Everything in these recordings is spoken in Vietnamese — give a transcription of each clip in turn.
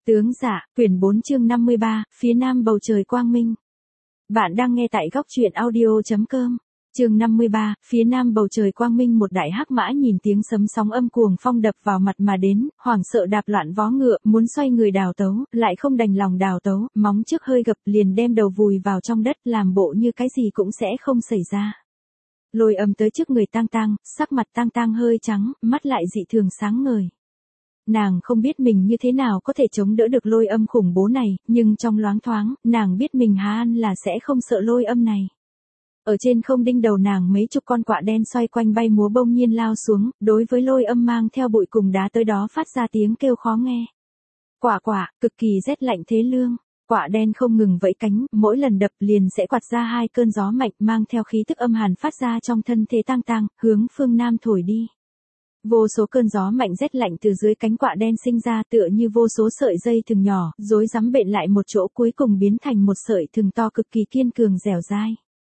Tướng dạ, quyển 4 chương 53, phía nam bầu trời quang minh. Bạn đang nghe tại góc truyện audio.com. Chương 53, phía nam bầu trời quang minh. Một đại hắc mã nhìn tiếng sấm sóng âm cuồng phong đập vào mặt mà đến, hoảng sợ đạp loạn vó ngựa, muốn xoay người đào tấu, lại không đành lòng đào tấu, móng trước hơi gập liền đem đầu vùi vào trong đất, làm bộ như cái gì cũng sẽ không xảy ra. Lôi Âm tới trước người Tang Tang, sắc mặt Tang Tang hơi trắng, mắt lại dị thường sáng ngời. Nàng không biết mình như thế nào có thể chống đỡ được Lôi Âm khủng bố này, nhưng trong loáng thoáng, nàng biết mình há ăn là sẽ không sợ Lôi Âm này. Ở trên không đinh đầu nàng mấy chục con quạ đen xoay quanh bay múa bỗng nhiên lao xuống, đối với Lôi Âm mang theo bụi cùng đá tới đó phát ra tiếng kêu khó nghe. Quả quả, cực kỳ rét lạnh thế lương. Quạ đen không ngừng vẫy cánh, mỗi lần đập liền sẽ quạt ra hai cơn gió mạnh mang theo khí tức âm hàn phát ra trong thân thể Tang Tang, hướng phương nam thổi đi. Vô số cơn gió mạnh rét lạnh từ dưới cánh quạ đen sinh ra tựa như vô số sợi dây thừng nhỏ, rối rắm bện lại một chỗ cuối cùng biến thành một sợi thừng to cực kỳ kiên cường dẻo dai.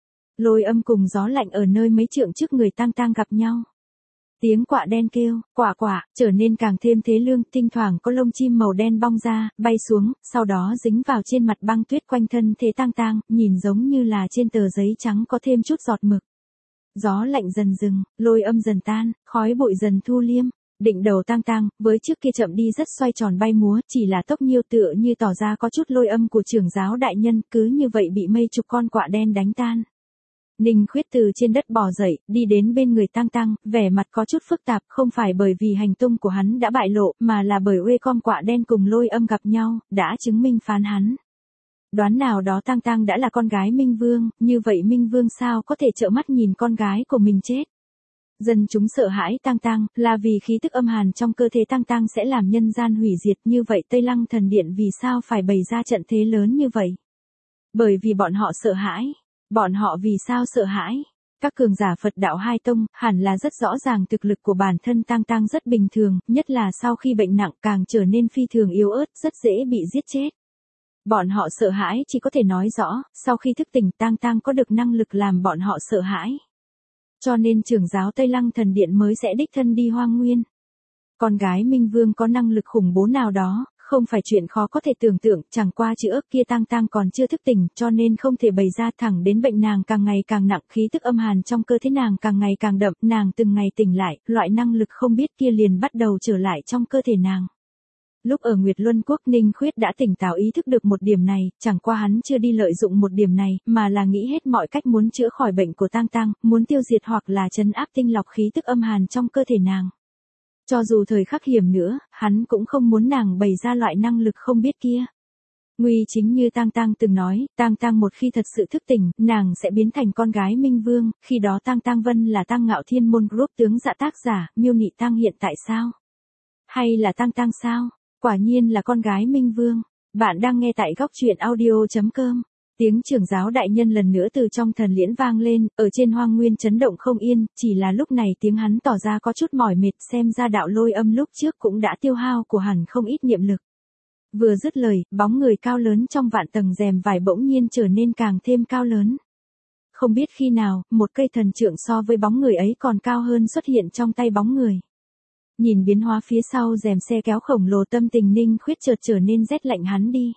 Lôi Âm cùng gió lạnh ở nơi mấy trượng trước người Tang Tang gặp nhau. Tiếng quạ đen kêu, quả quả, trở nên càng thêm thế lương, thỉnh thoảng có lông chim màu đen bong ra, bay xuống, sau đó dính vào trên mặt băng tuyết quanh thân thể Tang Tang, nhìn giống như là trên tờ giấy trắng có thêm chút giọt mực. Gió lạnh dần dừng, Lôi Âm dần tan, khói bụi dần thu liêm. Định đầu Tang Tang, với trước kia chậm đi rất xoay tròn bay múa, chỉ là tốc nhiêu tựa như tỏ ra có chút Lôi Âm của trưởng giáo đại nhân, cứ như vậy bị mấy chục con quạ đen đánh tan. Ninh Khuyết từ trên đất bò dậy, đi đến bên người Tang Tang, vẻ mặt có chút phức tạp, không phải bởi vì hành tung của hắn đã bại lộ, mà là bởi uê con quạ đen cùng Lôi Âm gặp nhau, đã chứng minh phán hắn. Đoán nào đó Tang Tang đã là con gái Minh Vương, như vậy Minh Vương sao có thể trợn mắt nhìn con gái của mình chết. Dân chúng sợ hãi Tang Tang, là vì khí tức âm hàn trong cơ thể Tang Tang sẽ làm nhân gian hủy diệt, như vậy Tây Lăng thần điện vì sao phải bày ra trận thế lớn như vậy? Bởi vì bọn họ sợ hãi. Bọn họ vì sao sợ hãi? Các cường giả Phật đạo hai tông, hẳn là rất rõ ràng thực lực của bản thân Tang Tang rất bình thường, nhất là sau khi bệnh nặng càng trở nên phi thường yếu ớt, rất dễ bị giết chết. Bọn họ sợ hãi chỉ có thể nói rõ, sau khi thức tỉnh Tang Tang có được năng lực làm bọn họ sợ hãi. Cho nên trưởng giáo Tây Lăng thần điện mới sẽ đích thân đi Hoang Nguyên. Con gái Minh Vương có năng lực khủng bố nào đó, không phải chuyện khó có thể tưởng tượng, chẳng qua chữ ức kia Tang Tang còn chưa thức tỉnh, cho nên không thể bày ra, thẳng đến bệnh nàng càng ngày càng nặng, khí tức âm hàn trong cơ thể nàng càng ngày càng đậm, nàng từng ngày tỉnh lại, loại năng lực không biết kia liền bắt đầu trở lại trong cơ thể nàng. Lúc ở Nguyệt Luân Quốc, Ninh Khuyết đã tỉnh táo ý thức được một điểm này, chẳng qua hắn chưa đi lợi dụng một điểm này, mà là nghĩ hết mọi cách muốn chữa khỏi bệnh của Tang Tang, muốn tiêu diệt hoặc là trấn áp tinh lọc khí tức âm hàn trong cơ thể nàng. Cho dù thời khắc hiểm nữa, hắn cũng không muốn nàng bày ra loại năng lực không biết kia. Nguy chính như Tang Tang từng nói, Tang Tang một khi thật sự thức tỉnh, nàng sẽ biến thành con gái Minh Vương, khi đó Tang Tang Vân là Tang Ngạo Thiên Môn Group tướng dạ tác giả, Miêu Nị Tang hiện tại sao? Hay là Tang Tang sao? Quả nhiên là con gái Minh Vương. Bạn đang nghe tại góc truyện audio.com. Tiếng trưởng giáo đại nhân lần nữa từ trong thần liễn vang lên, ở trên Hoang Nguyên chấn động không yên, chỉ là lúc này tiếng hắn tỏ ra có chút mỏi mệt, xem ra đạo Lôi Âm lúc trước cũng đã tiêu hao của hẳn không ít niệm lực. Vừa dứt lời, bóng người cao lớn trong vạn tầng rèm vải bỗng nhiên trở nên càng thêm cao lớn. Không biết khi nào, một cây thần trượng so với bóng người ấy còn cao hơn xuất hiện trong tay bóng người. Nhìn biến hóa phía sau rèm xe kéo khổng lồ, tâm tình Ninh Khuyết chợt trở nên rét lạnh hắn đi.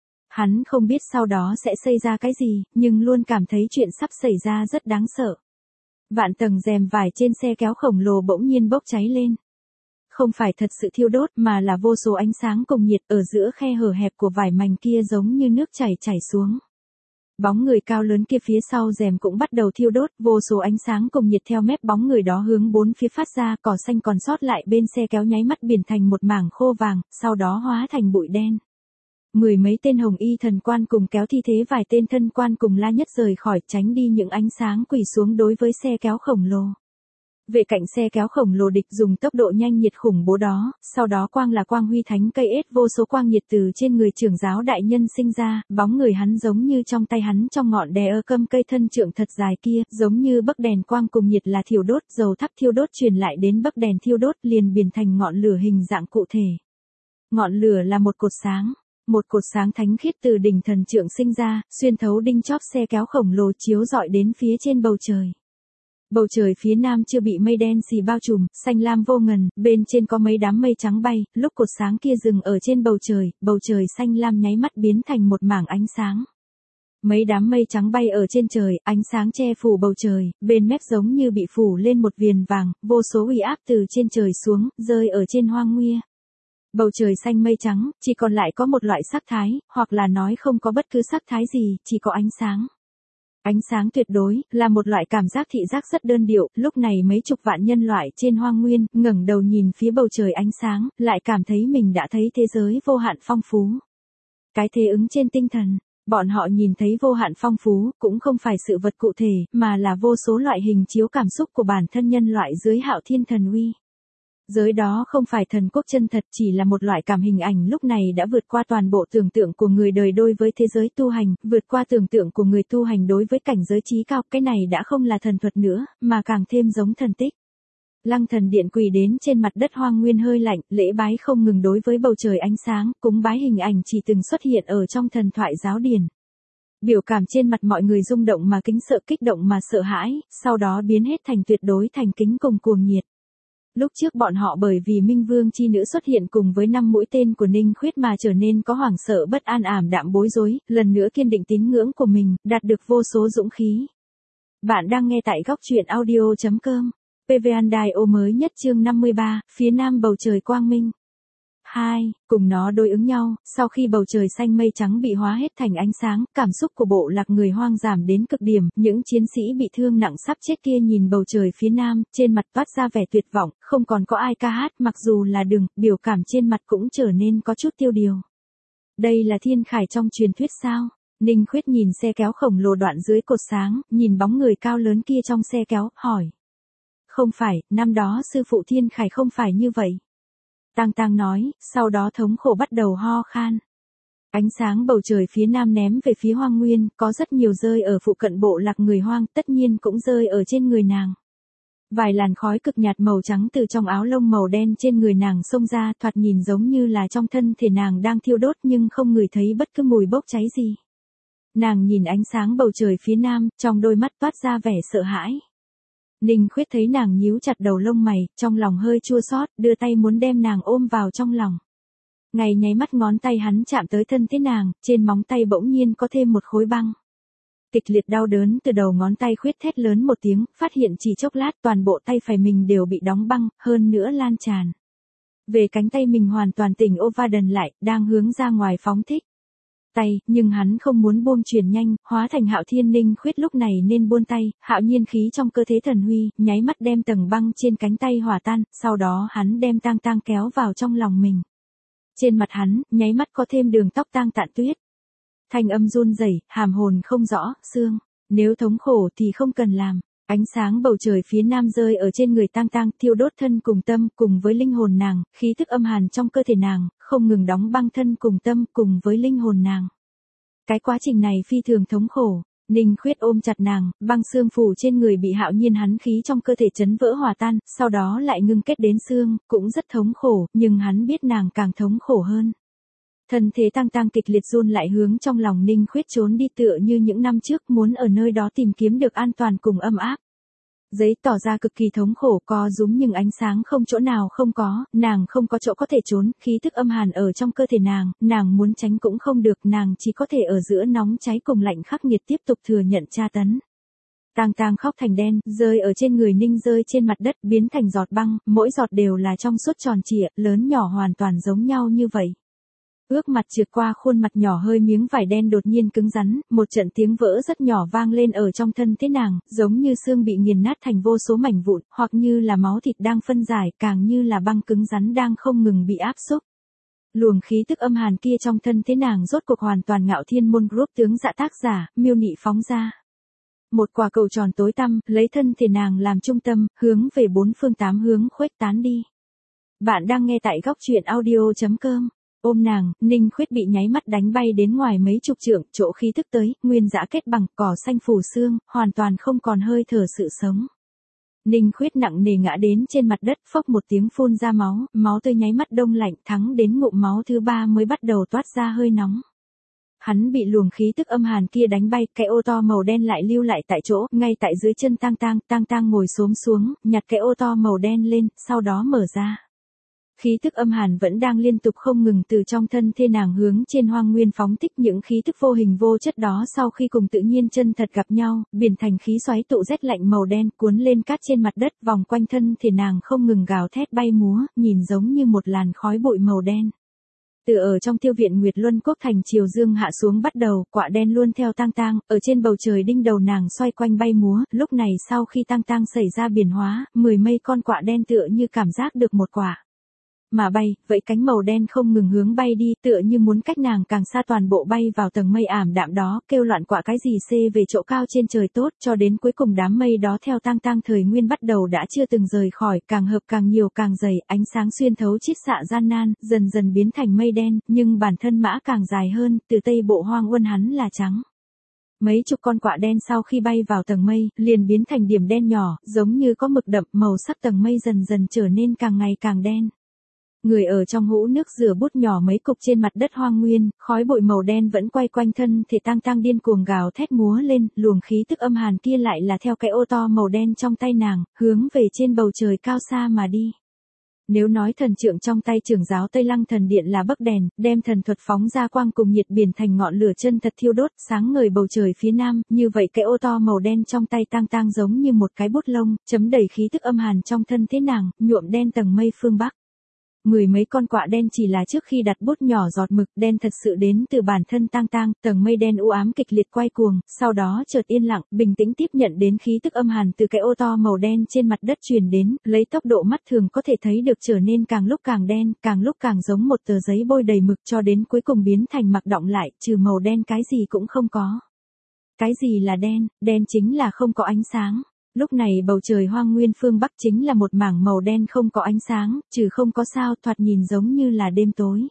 Hắn không biết sau đó sẽ xảy ra cái gì, nhưng luôn cảm thấy chuyện sắp xảy ra rất đáng sợ. Vạn tầng rèm vải trên xe kéo khổng lồ bỗng nhiên bốc cháy lên. Không phải thật sự thiêu đốt mà là vô số ánh sáng cùng nhiệt ở giữa khe hở hẹp của vải mảnh kia giống như nước chảy xuống. Bóng người cao lớn kia phía sau rèm cũng bắt đầu thiêu đốt, vô số ánh sáng cùng nhiệt theo mép bóng người đó hướng bốn phía phát ra, cỏ xanh còn sót lại bên xe kéo nháy mắt biển thành một mảng khô vàng, sau đó hóa thành bụi đen. Mười mấy tên hồng y thần quan cùng kéo thi thế vài tên thân quan cùng la nhất rời khỏi, tránh đi những ánh sáng quỳ xuống đối với xe kéo khổng lồ. Vệ cạnh xe kéo khổng lồ địch dùng tốc độ nhanh nhiệt khủng bố đó, sau đó quang là quang huy thánh cây ết, vô số quang nhiệt từ trên người trưởng giáo đại nhân sinh ra, bóng người hắn giống như trong tay hắn trong ngọn đè ơ câm cây thân trượng thật dài kia, giống như bấc đèn quang cùng nhiệt là thiêu đốt, dầu thắp thiêu đốt truyền lại đến bấc đèn thiêu đốt liền biến thành ngọn lửa hình dạng cụ thể. Ngọn lửa là một cột sáng. Một cột sáng thánh khiết từ đỉnh thần trượng sinh ra, xuyên thấu đinh chóp xe kéo khổng lồ chiếu rọi đến phía trên bầu trời. Bầu trời phía nam chưa bị mây đen xì bao trùm, xanh lam vô ngần, bên trên có mấy đám mây trắng bay, lúc cột sáng kia dừng ở trên bầu trời xanh lam nháy mắt biến thành một mảng ánh sáng. Mấy đám mây trắng bay ở trên trời, ánh sáng che phủ bầu trời, bên mép giống như bị phủ lên một viền vàng, vô số uy áp từ trên trời xuống, rơi ở trên hoang nguyên. Bầu trời xanh mây trắng, chỉ còn lại có một loại sắc thái, hoặc là nói không có bất cứ sắc thái gì, chỉ có ánh sáng. Ánh sáng tuyệt đối, là một loại cảm giác thị giác rất đơn điệu, lúc này mấy chục vạn nhân loại trên hoang nguyên, ngẩng đầu nhìn phía bầu trời ánh sáng, lại cảm thấy mình đã thấy thế giới vô hạn phong phú. Cái thế ứng trên tinh thần, bọn họ nhìn thấy vô hạn phong phú, cũng không phải sự vật cụ thể, mà là vô số loại hình chiếu cảm xúc của bản thân nhân loại dưới hạo thiên thần uy. Giới đó không phải thần quốc chân thật, chỉ là một loại cảm hình ảnh lúc này đã vượt qua toàn bộ tưởng tượng của người đời đối với thế giới tu hành, vượt qua tưởng tượng của người tu hành đối với cảnh giới trí cao, cái này đã không là thần thuật nữa, mà càng thêm giống thần tích. Lăng thần điện quỳ đến trên mặt đất hoang nguyên hơi lạnh, lễ bái không ngừng đối với bầu trời ánh sáng, cúng bái hình ảnh chỉ từng xuất hiện ở trong thần thoại giáo điển. Biểu cảm trên mặt mọi người rung động mà kính sợ, kích động mà sợ hãi, sau đó biến hết thành tuyệt đối thành kính cùng cuồng nhiệt. Lúc trước bọn họ bởi vì Minh Vương chi nữ xuất hiện cùng với 5 mũi tên của Ninh Khuyết mà trở nên có hoảng sợ bất an ảm đạm bối rối, lần nữa kiên định tín ngưỡng của mình, đạt được vô số dũng khí. Bạn đang nghe tại góc truyện audio.com. PVANDIO mới nhất chương 53, phía nam bầu trời quang minh. 2. Cùng nó đối ứng nhau, sau khi bầu trời xanh mây trắng bị hóa hết thành ánh sáng, cảm xúc của bộ lạc người hoang giảm đến cực điểm, những chiến sĩ bị thương nặng sắp chết kia nhìn bầu trời phía nam, trên mặt toát ra vẻ tuyệt vọng, không còn có ai ca hát, mặc dù là đường, biểu cảm trên mặt cũng trở nên có chút tiêu điều. Đây là thiên khải trong truyền thuyết sao? Ninh Khuyết nhìn xe kéo khổng lồ đoạn dưới cột sáng, nhìn bóng người cao lớn kia trong xe kéo, hỏi. Không phải, năm đó sư phụ thiên khải không phải như vậy. Tang Tang nói, sau đó thống khổ bắt đầu ho khan. Ánh sáng bầu trời phía nam ném về phía hoang nguyên, có rất nhiều rơi ở phụ cận bộ lạc người hoang, tất nhiên cũng rơi ở trên người nàng. Vài làn khói cực nhạt màu trắng từ trong áo lông màu đen trên người nàng xông ra, thoạt nhìn giống như là trong thân thể nàng đang thiêu đốt nhưng không ngửi thấy bất cứ mùi bốc cháy gì. Nàng nhìn ánh sáng bầu trời phía nam, trong đôi mắt toát ra vẻ sợ hãi. Ninh Khuyết thấy nàng nhíu chặt đầu lông mày, trong lòng hơi chua xót, đưa tay muốn đem nàng ôm vào trong lòng. Ngay nháy mắt ngón tay hắn chạm tới thân thể nàng, trên móng tay bỗng nhiên có thêm một khối băng. Kịch liệt đau đớn từ đầu ngón tay Khuyết thét lớn một tiếng, phát hiện chỉ chốc lát toàn bộ tay phải mình đều bị đóng băng, hơn nữa lan tràn. Về cánh tay mình hoàn toàn tỉnh Ovaden lại, đang hướng ra ngoài phóng thích. Tay, nhưng hắn không muốn buông chuyển nhanh, hóa thành Hạo Thiên. Ninh Khuyết lúc này nên buông tay, hạo nhiên khí trong cơ thể thần huy, nháy mắt đem tầng băng trên cánh tay hòa tan, sau đó hắn đem Tang Tang kéo vào trong lòng mình. Trên mặt hắn, nháy mắt có thêm đường tóc tang tạn tuyết. Thanh âm run rẩy, hàm hồn không rõ, xương, nếu thống khổ thì không cần làm. Ánh sáng bầu trời phía nam rơi ở trên người Tang Tang, thiêu đốt thân cùng tâm, cùng với linh hồn nàng, khí thức âm hàn trong cơ thể nàng, không ngừng đóng băng thân cùng tâm, cùng với linh hồn nàng. Cái quá trình này phi thường thống khổ. Ninh Khuyết ôm chặt nàng, băng xương phủ trên người bị hạo nhiên hắn khí trong cơ thể chấn vỡ hòa tan, sau đó lại ngưng kết đến xương, cũng rất thống khổ, nhưng hắn biết nàng càng thống khổ hơn. Thân thế Tang Tang kịch liệt run lại hướng trong lòng Ninh Khuyết trốn đi tựa như những năm trước, muốn ở nơi đó tìm kiếm được an toàn cùng ấm áp. Giấy tỏ ra cực kỳ thống khổ, co rúm nhưng ánh sáng không chỗ nào không có, nàng không có chỗ có thể trốn, khí thức âm hàn ở trong cơ thể nàng muốn tránh cũng không được, nàng chỉ có thể ở giữa nóng cháy cùng lạnh khắc nghiệt tiếp tục thừa nhận tra tấn. Tang Tang khóc thành đen, rơi ở trên người Ninh, rơi trên mặt đất, biến thành giọt băng, mỗi giọt đều là trong suốt tròn trịa, lớn nhỏ hoàn toàn giống nhau như vậy. Ước mặt trượt qua khuôn mặt nhỏ hơi miếng vải đen đột nhiên cứng rắn, một trận tiếng vỡ rất nhỏ vang lên ở trong thân thế nàng, giống như xương bị nghiền nát thành vô số mảnh vụn, hoặc như là máu thịt đang phân giải, càng như là băng cứng rắn đang không ngừng bị áp xúc. Luồng khí tức âm hàn kia trong thân thế nàng rốt cuộc hoàn toàn Ngạo Thiên Môn Group tướng dạ tác giả, Miêu Nị phóng ra. Một quả cầu tròn tối tăm, lấy thân thể nàng làm trung tâm, hướng về bốn phương tám hướng khuếch tán đi. Bạn đang nghe tại góc truyện audio.com. Ôm nàng, Ninh Khuyết bị nháy mắt đánh bay đến ngoài mấy chục trượng, chỗ khí thức tới, nguyên dã kết bằng, cỏ xanh phủ xương, hoàn toàn không còn hơi thở sự sống. Ninh Khuyết nặng nề ngã đến trên mặt đất, phốc một tiếng phun ra máu, máu tươi nháy mắt đông lạnh, thắng đến ngụm máu thứ ba mới bắt đầu toát ra hơi nóng. hắn bị luồng khí tức âm hàn kia đánh bay, cái ô to màu đen lại lưu lại tại chỗ, ngay tại dưới chân Tang Tang ngồi xổm xuống, nhặt cái ô to màu đen lên, sau đó mở ra. Khí tức âm hàn vẫn đang liên tục không ngừng từ trong thân thể nàng hướng trên hoang nguyên phóng thích, những khí tức vô hình vô chất đó sau khi cùng tự nhiên chân thật gặp nhau, biến thành khí xoáy tụ rét lạnh màu đen cuốn lên cát trên mặt đất, vòng quanh thân thể nàng không ngừng gào thét bay múa, nhìn giống như một làn khói bụi màu đen. Từ ở trong Tiêu Viện Nguyệt Luân Quốc thành chiều dương hạ xuống bắt đầu, quạ đen luôn theo Tang, ở trên bầu trời đinh đầu nàng xoay quanh bay múa, lúc này sau khi Tang xảy ra biến hóa, 10 mây con quạ đen tựa như cảm giác được một quả mà bay, vậy cánh màu đen không ngừng hướng bay đi, tựa như muốn cách nàng càng xa, toàn bộ bay vào tầng mây ảm đạm đó, kêu loạn quạ cái gì xê về chỗ cao trên trời tốt, cho đến cuối cùng đám mây đó theo Tang thời nguyên bắt đầu đã chưa từng rời khỏi, càng hợp càng nhiều càng dày, ánh sáng xuyên thấu chiết xạ gian nan, dần dần biến thành mây đen, nhưng bản thân mã càng dài hơn, từ tây bộ hoang uân hắn là trắng. Mấy chục con quạ đen sau khi bay vào tầng mây, liền biến thành điểm đen nhỏ, giống như có mực đậm, màu sắc tầng mây dần dần trở nên càng ngày càng đen. Người ở trong hũ nước rửa bút nhỏ mấy cục trên mặt đất hoang nguyên, khói bụi màu đen vẫn quay quanh thân thể Tang điên cuồng gào thét múa lên, luồng khí tức âm hàn kia lại là theo cái ô to màu đen trong tay nàng, hướng về trên bầu trời cao xa mà đi. Nếu nói thần trượng trong tay trưởng giáo Tây Lăng thần điện là bấc đèn, đem thần thuật phóng ra quang cùng nhiệt biển thành ngọn lửa chân thật thiêu đốt, sáng ngời bầu trời phía nam, như vậy cái ô to màu đen trong tay Tang giống như một cái bút lông, chấm đầy khí tức âm hàn trong thân thế nàng, nhuộm đen tầng mây phương Bắc. 10 mấy con quạ đen chỉ là trước khi đặt bút nhỏ giọt mực đen thật sự đến từ bản thân Tang, tầng mây đen u ám kịch liệt quay cuồng, sau đó chợt yên lặng, bình tĩnh tiếp nhận đến khí tức âm hàn từ cái ô to màu đen trên mặt đất truyền đến, lấy tốc độ mắt thường có thể thấy được trở nên càng lúc càng đen, càng lúc càng giống một tờ giấy bôi đầy mực cho đến cuối cùng biến thành mặc đọng lại, trừ màu đen cái gì cũng không có. Cái gì là đen? Đen chính là không có ánh sáng. Lúc này bầu trời hoang nguyên phương Bắc chính là một mảng màu đen không có ánh sáng, trừ không có sao, thoạt nhìn giống như là đêm tối.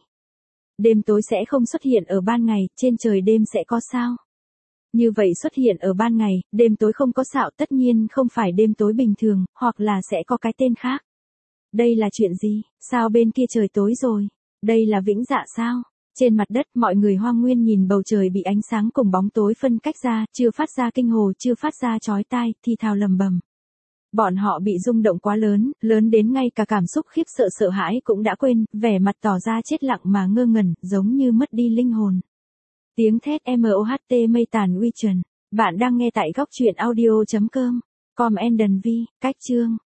Đêm tối sẽ không xuất hiện ở ban ngày, trên trời đêm sẽ có sao. Như vậy xuất hiện ở ban ngày, đêm tối không có sao tất nhiên không phải đêm tối bình thường, hoặc là sẽ có cái tên khác. Đây là chuyện gì? Sao bên kia trời tối rồi? Đây là vĩnh dạ sao? Trên mặt đất mọi người hoang nguyên nhìn bầu trời bị ánh sáng cùng bóng tối phân cách ra, chưa phát ra kinh hồ, chưa phát ra chói tai, thì thào lầm bầm. Bọn họ bị rung động quá lớn, lớn đến ngay cả cảm xúc khiếp sợ sợ hãi cũng đã quên, vẻ mặt tỏ ra chết lặng mà ngơ ngẩn, giống như mất đi linh hồn. Tiếng thét MOHT mây tàn uy trần. Bạn đang nghe tại góc truyện audio.com. Com and Vi, cách chương.